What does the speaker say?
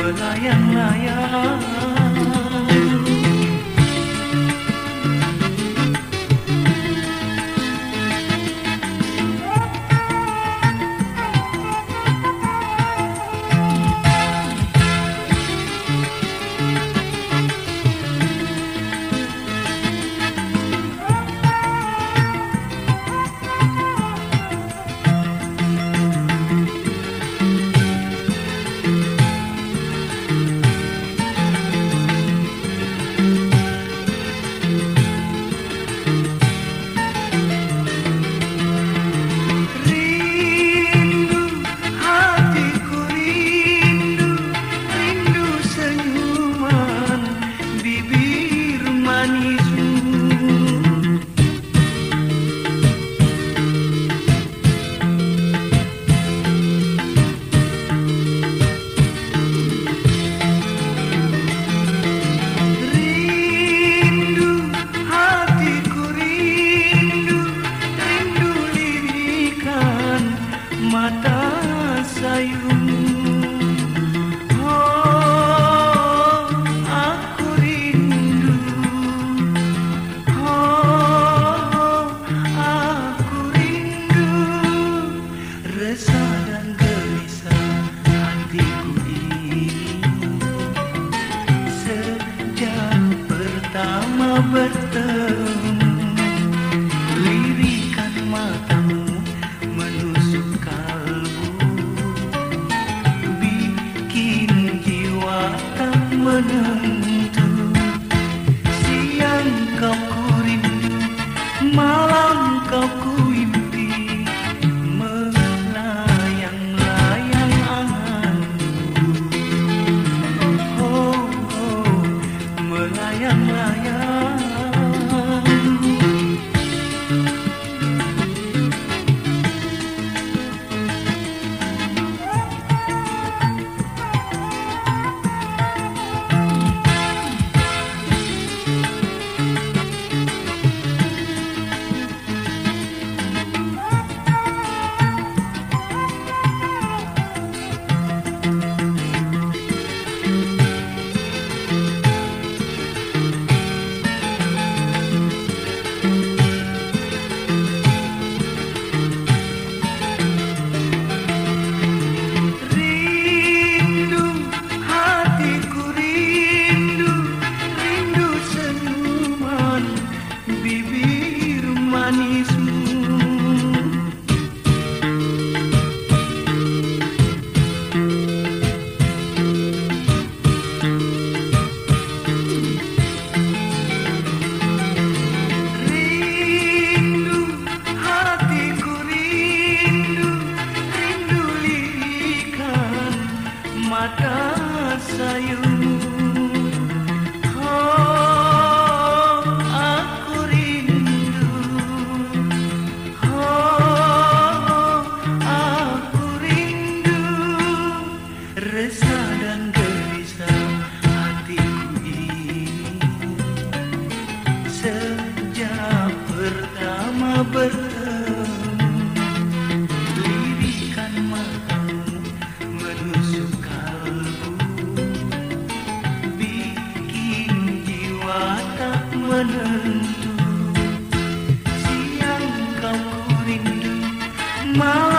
melayang-layang. Mata sayung, oh aku rindu, oh aku rindu, resah dan gelisah hatiku ini sejak pertama bertemu. Lirikan matamu menusuk kalbu, bikin jiwa tak menentu. Siang kau ku rindu, malam kau ku impi, melayang-layang anganku. Oh, oh, melayang-layang. Mata sayung, oh aku rindu, oh aku rindu, resah dan gelisah hatiku ini sejak pertama bertemu. Lirikan matamu menusuk menentu. Siang kau ku rindu, malam